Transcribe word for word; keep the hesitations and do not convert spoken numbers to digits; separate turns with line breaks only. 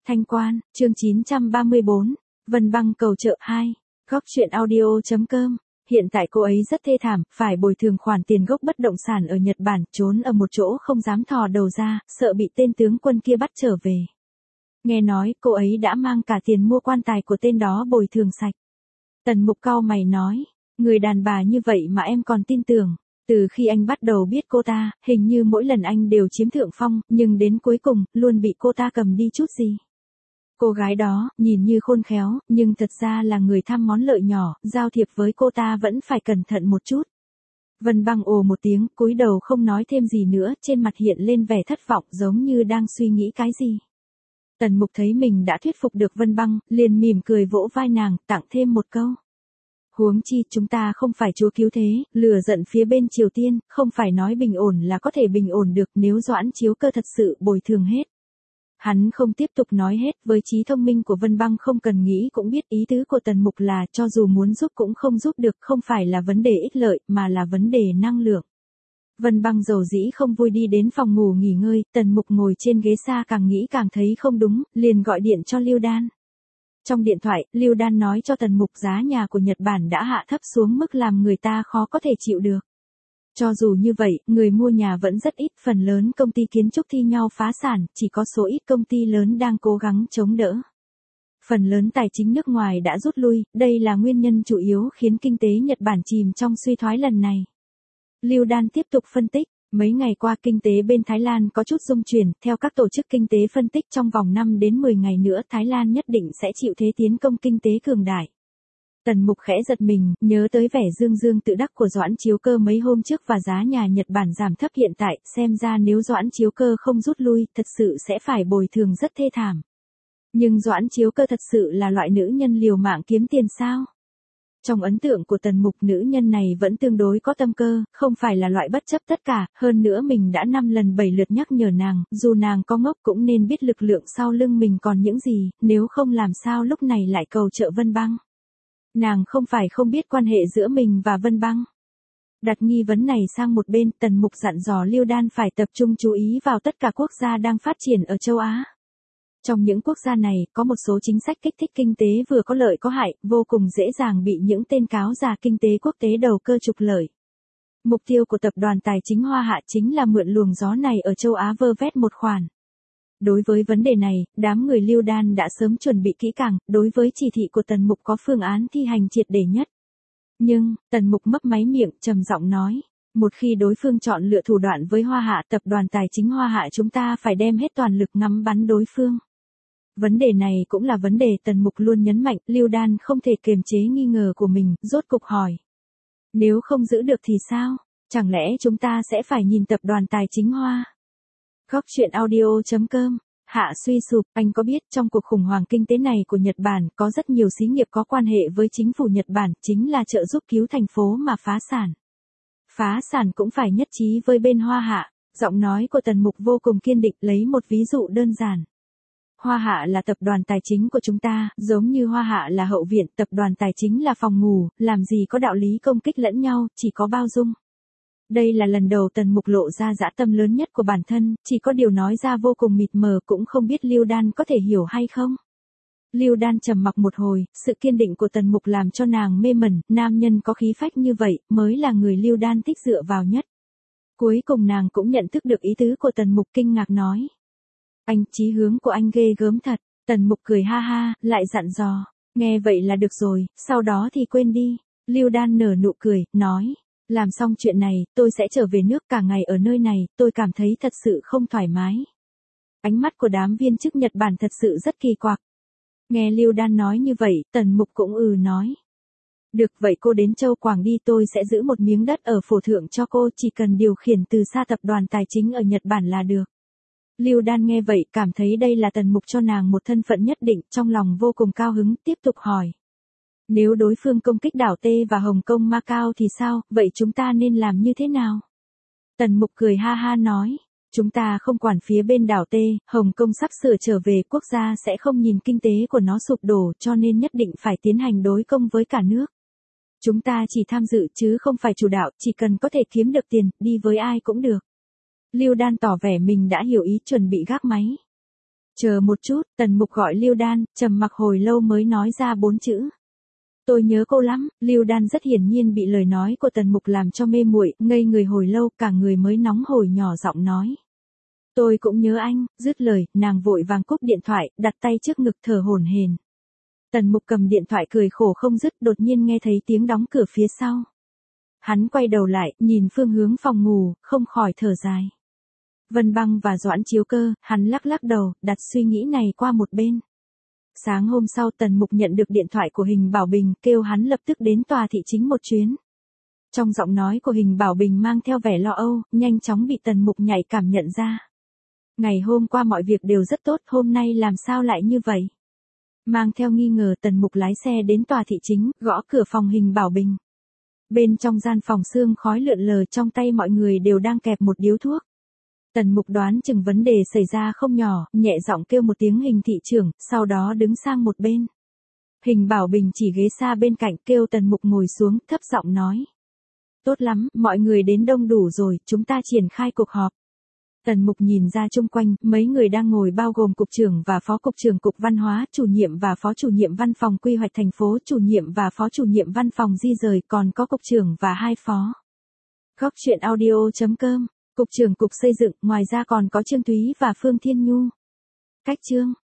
Thanh Quan, chương chín trăm ba mươi bốn, Vân Băng cầu trợ hai, góc truyện audio.com. Hiện tại cô ấy rất thê thảm, phải bồi thường khoản tiền gốc bất động sản ở Nhật Bản, trốn ở một chỗ không dám thò đầu ra, sợ bị tên tướng quân kia bắt trở về. Nghe nói cô ấy đã mang cả tiền mua quan tài của tên đó bồi thường sạch. Tần Mục cau mày nói, người đàn bà như vậy mà em còn tin tưởng. Từ khi anh bắt đầu biết cô ta, hình như mỗi lần anh đều chiếm thượng phong, nhưng đến cuối cùng, luôn bị cô ta cầm đi chút gì. Cô gái đó, nhìn như khôn khéo, nhưng thật ra là người tham món lợi nhỏ, giao thiệp với cô ta vẫn phải cẩn thận một chút. Vân Băng ồ một tiếng, cúi đầu không nói thêm gì nữa, trên mặt hiện lên vẻ thất vọng giống như đang suy nghĩ cái gì. Tần Mục thấy mình đã thuyết phục được Vân Băng, liền mỉm cười vỗ vai nàng, tặng thêm một câu. Huống chi chúng ta không phải chúa cứu thế, lừa giận phía bên Triều Tiên, không phải nói bình ổn là có thể bình ổn được nếu Doãn Chiếu Cơ thật sự bồi thường hết. Hắn không tiếp tục nói hết, với trí thông minh của Vân Băng không cần nghĩ cũng biết ý tứ của Tần Mục là cho dù muốn giúp cũng không giúp được, không phải là vấn đề ích lợi, mà là vấn đề năng lượng. Vân Băng dầu dĩ không vui đi đến phòng ngủ nghỉ ngơi, Tần Mục ngồi trên ghế xa càng nghĩ càng thấy không đúng, liền gọi điện cho Lưu Đan. Trong điện thoại, Lưu Đan nói cho Tần Mục giá nhà của Nhật Bản đã hạ thấp xuống mức làm người ta khó có thể chịu được. Cho dù như vậy, người mua nhà vẫn rất ít, phần lớn công ty kiến trúc thi nhau phá sản, chỉ có số ít công ty lớn đang cố gắng chống đỡ. Phần lớn tài chính nước ngoài đã rút lui, đây là nguyên nhân chủ yếu khiến kinh tế Nhật Bản chìm trong suy thoái lần này. Lưu Đan tiếp tục phân tích, mấy ngày qua kinh tế bên Thái Lan có chút rung chuyển, theo các tổ chức kinh tế phân tích trong vòng năm đến mười ngày nữa Thái Lan nhất định sẽ chịu thế tiến công kinh tế cường đại. Tần Mục khẽ giật mình, nhớ tới vẻ dương dương tự đắc của Doãn Chiếu Cơ mấy hôm trước và giá nhà Nhật Bản giảm thấp hiện tại, xem ra nếu Doãn Chiếu Cơ không rút lui, thật sự sẽ phải bồi thường rất thê thảm. Nhưng Doãn Chiếu Cơ thật sự là loại nữ nhân liều mạng kiếm tiền sao? Trong ấn tượng của Tần Mục, nữ nhân này vẫn tương đối có tâm cơ, không phải là loại bất chấp tất cả, hơn nữa mình đã năm lần bảy lượt nhắc nhở nàng, dù nàng có ngốc cũng nên biết lực lượng sau lưng mình còn những gì, nếu không làm sao lúc này lại cầu trợ Vân Băng. Nàng không phải không biết quan hệ giữa mình và Vân Băng. Đặt nghi vấn này sang một bên, Tần Mục dặn dò Lưu Đan phải tập trung chú ý vào tất cả quốc gia đang phát triển ở châu Á. Trong những quốc gia này, có một số chính sách kích thích kinh tế vừa có lợi có hại, vô cùng dễ dàng bị những tên cáo già kinh tế quốc tế đầu cơ trục lợi. Mục tiêu của tập đoàn tài chính Hoa Hạ chính là mượn luồng gió này ở châu Á vơ vét một khoản. Đối với vấn đề này, đám người Lưu Đan đã sớm chuẩn bị kỹ càng, đối với chỉ thị của Tần Mục có phương án thi hành triệt để nhất. Nhưng, Tần Mục mấp máy miệng, trầm giọng nói, một khi đối phương chọn lựa thủ đoạn với Hoa Hạ, tập đoàn tài chính Hoa Hạ chúng ta phải đem hết toàn lực ngắm bắn đối phương. Vấn đề này cũng là vấn đề Tần Mục luôn nhấn mạnh, Lưu Đan không thể kiềm chế nghi ngờ của mình, rốt cục hỏi. Nếu không giữ được thì sao? Chẳng lẽ chúng ta sẽ phải nhìn tập đoàn tài chính Hoa? Góc truyện audio.com. Hạ suy sụp, anh có biết trong cuộc khủng hoảng kinh tế này của Nhật Bản có rất nhiều xí nghiệp có quan hệ với chính phủ Nhật Bản, chính là trợ giúp cứu thành phố mà phá sản. Phá sản cũng phải nhất trí với bên Hoa Hạ, giọng nói của Tần Mục vô cùng kiên định, lấy một ví dụ đơn giản. Hoa Hạ là tập đoàn tài chính của chúng ta, giống như Hoa Hạ là hậu viện, tập đoàn tài chính là phòng ngủ, làm gì có đạo lý công kích lẫn nhau, chỉ có bao dung. Đây là lần đầu Tần Mục lộ ra dã tâm lớn nhất của bản thân, chỉ có điều nói ra vô cùng mịt mờ, cũng không biết Lưu Đan có thể hiểu hay không. Lưu Đan trầm mặc một hồi, sự kiên định của Tần Mục làm cho nàng mê mẩn, nam nhân có khí phách như vậy, mới là người Lưu Đan thích dựa vào nhất. Cuối cùng nàng cũng nhận thức được ý tứ của Tần Mục, kinh ngạc nói. Anh, chí hướng của anh ghê gớm thật. Tần Mục cười ha ha, lại dặn dò. Nghe vậy là được rồi, sau đó thì quên đi. Lưu Đan nở nụ cười, nói. Làm xong chuyện này, tôi sẽ trở về nước, cả ngày ở nơi này, tôi cảm thấy thật sự không thoải mái. Ánh mắt của đám viên chức Nhật Bản thật sự rất kỳ quặc. Nghe Lưu Đan nói như vậy, Tần Mục cũng ừ nói. Được vậy cô đến Châu Quảng đi, tôi sẽ giữ một miếng đất ở phổ thượng cho cô, chỉ cần điều khiển từ xa tập đoàn tài chính ở Nhật Bản là được. Lưu Đan nghe vậy, cảm thấy đây là Tần Mục cho nàng một thân phận nhất định, trong lòng vô cùng cao hứng, tiếp tục hỏi. Nếu đối phương công kích đảo T và Hồng Kông Macau thì sao, vậy chúng ta nên làm như thế nào? Tần Mục cười ha ha nói, chúng ta không quản phía bên đảo T, Hồng Kông sắp sửa trở về, quốc gia sẽ không nhìn kinh tế của nó sụp đổ, cho nên nhất định phải tiến hành đối công với cả nước. Chúng ta chỉ tham dự chứ không phải chủ đạo, chỉ cần có thể kiếm được tiền, đi với ai cũng được. Lưu Đan tỏ vẻ mình đã hiểu ý, chuẩn bị gác máy. Chờ một chút, Tần Mục gọi Lưu Đan, trầm mặc hồi lâu mới nói ra bốn chữ. Tôi nhớ cô lắm. Lưu Đan rất hiển nhiên bị lời nói của Tần Mục làm cho mê muội, ngây người hồi lâu, cả người mới nóng hổi nhỏ giọng nói. Tôi cũng nhớ anh. Dứt lời, nàng vội vàng cúp điện thoại, đặt tay trước ngực thở hổn hển. Tần Mục cầm điện thoại cười khổ không dứt, đột nhiên nghe thấy tiếng đóng cửa phía sau. Hắn quay đầu lại, nhìn phương hướng phòng ngủ, không khỏi thở dài. Vân Băng và Doãn Chiếu Cơ, hắn lắc lắc đầu, đặt suy nghĩ này qua một bên. Sáng hôm sau Tần Mục nhận được điện thoại của Hình Bảo Bình, kêu hắn lập tức đến tòa thị chính một chuyến. Trong giọng nói của Hình Bảo Bình mang theo vẻ lo âu, nhanh chóng bị Tần Mục nhạy cảm nhận ra. Ngày hôm qua mọi việc đều rất tốt, hôm nay làm sao lại như vậy? Mang theo nghi ngờ Tần Mục lái xe đến tòa thị chính, gõ cửa phòng Hình Bảo Bình. Bên trong gian phòng sương khói lượn lờ, trong tay mọi người đều đang kẹp một điếu thuốc. Tần Mục đoán chừng vấn đề xảy ra không nhỏ, nhẹ giọng kêu một tiếng Hình thị trưởng, sau đó đứng sang một bên. Hình Bảo Bình chỉ ghế xa bên cạnh, kêu Tần Mục ngồi xuống, thấp giọng nói. Tốt lắm, mọi người đến đông đủ rồi, chúng ta triển khai cuộc họp. Tần Mục nhìn ra chung quanh, mấy người đang ngồi bao gồm cục trưởng và phó cục trưởng cục văn hóa, chủ nhiệm và phó chủ nhiệm văn phòng quy hoạch thành phố, chủ nhiệm và phó chủ nhiệm văn phòng di rời, còn có cục trưởng và hai phó. Góc truyện audio chấm com, cục trưởng cục xây dựng, ngoài ra còn có Trương Thúy và Phương Thiên Nhu. Cách chương